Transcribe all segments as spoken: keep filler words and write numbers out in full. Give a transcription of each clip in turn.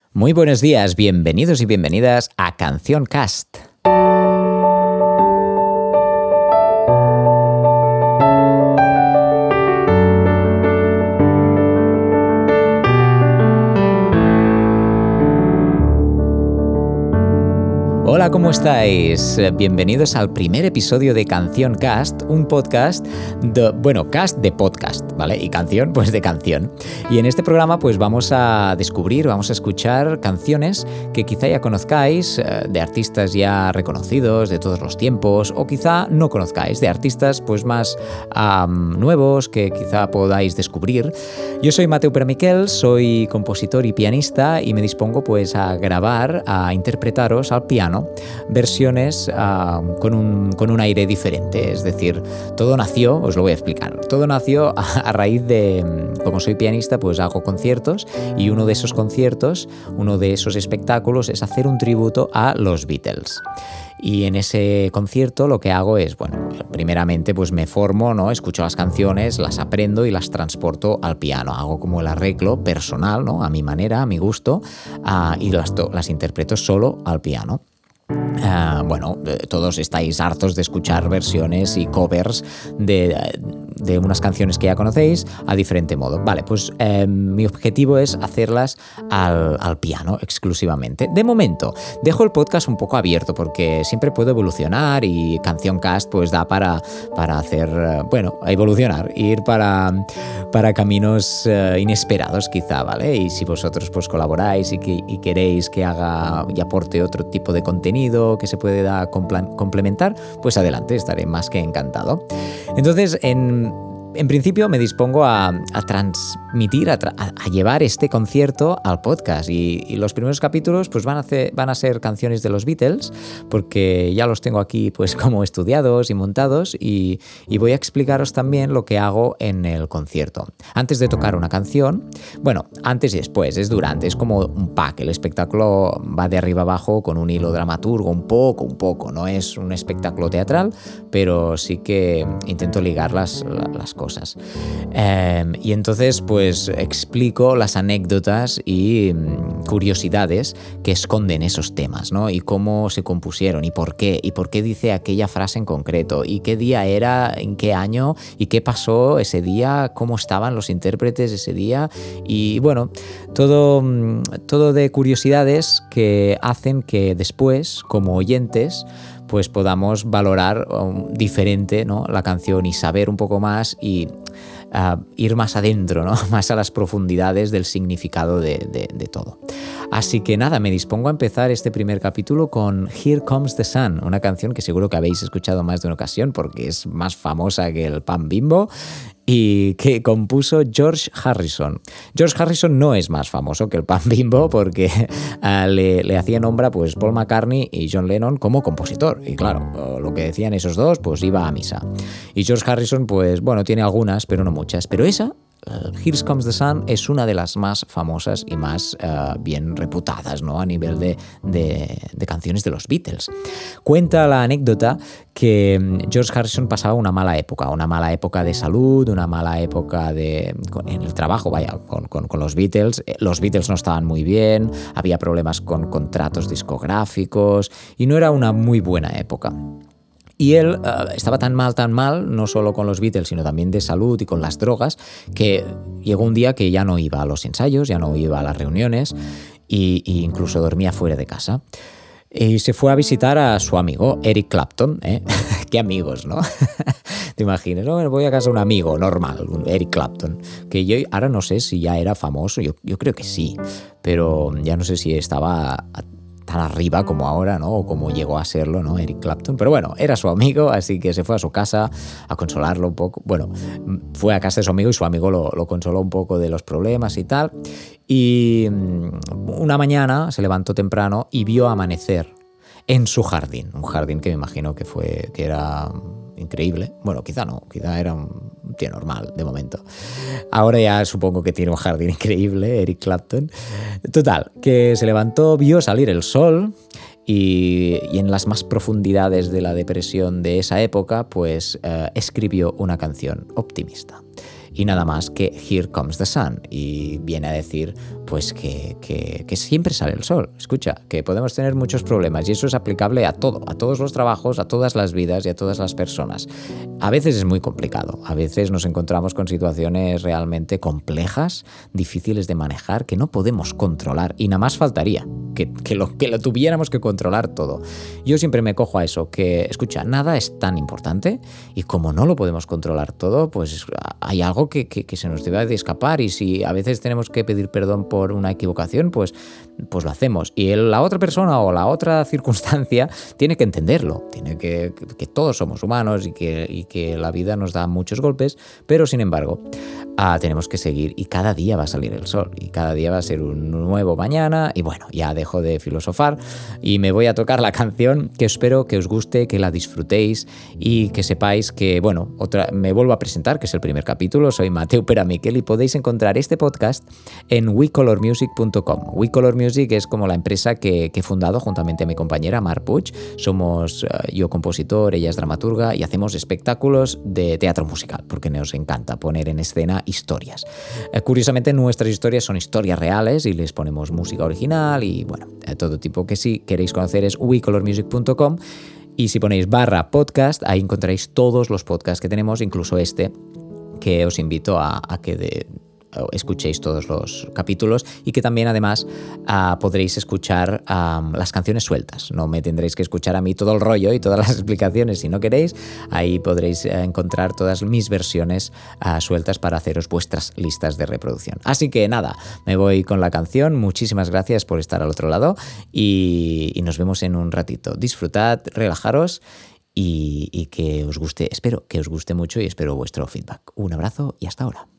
Muy buenos días, bienvenidos y bienvenidas a Canción Cast. Hola, ¿cómo estáis? Bienvenidos al primer episodio de Canción Cast, un podcast, de, bueno, cast de podcast, ¿vale? Y canción, pues de canción. Y en este programa pues vamos a descubrir, vamos a escuchar canciones que quizá ya conozcáis, de artistas ya reconocidos de todos los tiempos, o quizá no conozcáis, de artistas pues más um, nuevos que quizá podáis descubrir. Yo soy Mateu Permiquel, soy compositor y pianista y me dispongo pues a grabar, a interpretaros al piano versiones uh, con, un, con un aire diferente. Es decir, todo nació, os lo voy a explicar, todo nació a, a raíz de, como soy pianista, pues hago conciertos y uno de esos conciertos, uno de esos espectáculos es hacer un tributo a los Beatles. Y en ese concierto lo que hago es, bueno, primeramente pues me formo, ¿no? Escucho las canciones, las aprendo y las transporto al piano. Hago como el arreglo personal, ¿no? A mi manera, a mi gusto, uh, y las, las interpreto solo al piano. Uh, bueno, todos estáis hartos de escuchar versiones y covers de, de unas canciones que ya conocéis a diferente modo. Vale, pues eh, mi objetivo es hacerlas al, al piano exclusivamente. De momento, dejo el podcast un poco abierto porque siempre puedo evolucionar y Canción Cast pues da para, para hacer, bueno, evolucionar, ir para, para caminos uh, inesperados quizá, ¿vale? Y si vosotros pues colaboráis y, que, y queréis que haga y aporte otro tipo de contenido que se pueda complementar, pues adelante, estaré más que encantado. Entonces, en, en principio me dispongo a, a transmitir, a, tra- a llevar este concierto al podcast y, y los primeros capítulos pues van a, hacer, van a ser canciones de los Beatles porque ya los tengo aquí pues como estudiados y montados y, y voy a explicaros también lo que hago en el concierto. Antes de tocar una canción, bueno, antes y después, es durante, es como un pack, el espectáculo va de arriba abajo con un hilo dramaturgo, un poco, un poco, no es un espectáculo teatral, pero sí que intento ligar las, las cosas. Eh, y entonces pues explico las anécdotas y mm, curiosidades que esconden esos temas, ¿no? Y cómo se compusieron y por qué, y por qué dice aquella frase en concreto, y qué día era, en qué año, y qué pasó ese día, cómo estaban los intérpretes ese día, y bueno, todo, todo de curiosidades que hacen que después, como oyentes, pues podamos valorar um, diferente, ¿no? La canción y saber un poco más y uh, ir más adentro, ¿no? Más a las profundidades del significado de, de, de todo. Así que nada, me dispongo a empezar este primer capítulo con Here Comes the Sun, una canción que seguro que habéis escuchado más de una ocasión porque es más famosa que el pan Bimbo y que compuso George Harrison. George Harrison no es más famoso que el pan Bimbo porque uh, le, le hacían nombra pues Paul McCartney y John Lennon como compositor. Y claro, lo que decían esos dos pues iba a misa. Y George Harrison pues bueno, tiene algunas pero no muchas. Pero esa, Uh, Here Comes the Sun, es una de las más famosas y más uh, bien reputadas, ¿no? A nivel de, de, de canciones de los Beatles. Cuenta la anécdota que George Harrison pasaba una mala época, una mala época de salud, una mala época de, en el trabajo, vaya, con, con, con los Beatles. Los Beatles no estaban muy bien, había problemas con contratos discográficos y no era una muy buena época. Y él uh, estaba tan mal, tan mal, no solo con los Beatles, sino también de salud y con las drogas, que llegó un día que ya no iba a los ensayos, ya no iba a las reuniones e incluso dormía fuera de casa. Y se fue a visitar a su amigo, Eric Clapton, ¿eh? Qué amigos, ¿no? Te imaginas, ¿no? Voy a casa de un amigo normal, un Eric Clapton, que yo ahora no sé si ya era famoso, yo, yo creo que sí, pero ya no sé si estaba a, tan arriba como ahora, ¿no? O como llegó a serlo, ¿no? Eric Clapton. Pero bueno, era su amigo, así que se fue a su casa a consolarlo un poco. Bueno, fue a casa de su amigo y su amigo lo, lo consoló un poco de los problemas y tal. Y una mañana se levantó temprano y vio amanecer en su jardín. Un jardín que me imagino que fue, que era increíble. Bueno, quizá no, quizá era un tío normal de momento. Ahora ya supongo que tiene un jardín increíble, Eric Clapton. Total, que se levantó, vio salir el sol y, y en las más profundidades de la depresión de esa época, pues eh, escribió una canción optimista. y nada más que Here Comes the Sun, y viene a decir pues que, que, que siempre sale el sol. Escucha, que podemos tener muchos problemas y eso es aplicable a todo, a todos los trabajos, a todas las vidas y a todas las personas. A veces es muy complicado, a veces nos encontramos con situaciones realmente complejas, difíciles de manejar, que no podemos controlar y nada más faltaría que, que, lo, que lo tuviéramos que controlar todo. Yo siempre me cojo a eso, que escucha, nada es tan importante y como no lo podemos controlar todo, pues hay algo que, que, que se nos debe de escapar y si a veces tenemos que pedir perdón por una equivocación, pues, pues lo hacemos. Y el, la otra persona o la otra circunstancia tiene que entenderlo, tiene que, que, que todos somos humanos y que, y que la vida nos da muchos golpes, pero sin embargo ah, tenemos que seguir y cada día va a salir el sol y cada día va a ser un nuevo mañana y bueno, ya dejo de filosofar y me voy a tocar la canción que espero que os guste, que la disfrutéis y que sepáis que, bueno, otra, me vuelvo a presentar, que es el primer capítulo, soy Mateu Peramiquel y podéis encontrar este podcast en we color music punto com. We Color Music es como la empresa que, que he fundado juntamente a mi compañera Mar Puig. Somos uh, yo compositor, ella es dramaturga y hacemos espectáculos de teatro musical porque nos encanta poner en escena historias. Uh, curiosamente nuestras historias son historias reales y les ponemos música original y bueno, uh, todo tipo que si queréis conocer es we color music punto com y si ponéis barra podcast ahí encontraréis todos los podcasts que tenemos, incluso este que os invito a, a que de escuchéis todos los capítulos y que también además uh, podréis escuchar um, las canciones sueltas. No me tendréis que escuchar a mí todo el rollo y todas las explicaciones si no queréis. Ahí podréis uh, encontrar todas mis versiones uh, sueltas para haceros vuestras listas de reproducción. Así que nada, me voy con la canción. Muchísimas gracias por estar al otro lado y, y nos vemos en un ratito. Disfrutad, relajaros y, y que os guste, espero que os guste mucho y espero vuestro feedback. Un abrazo y hasta ahora.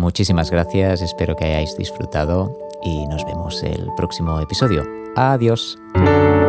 muchísimas gracias, espero que hayáis disfrutado y nos vemos el próximo episodio. Adiós.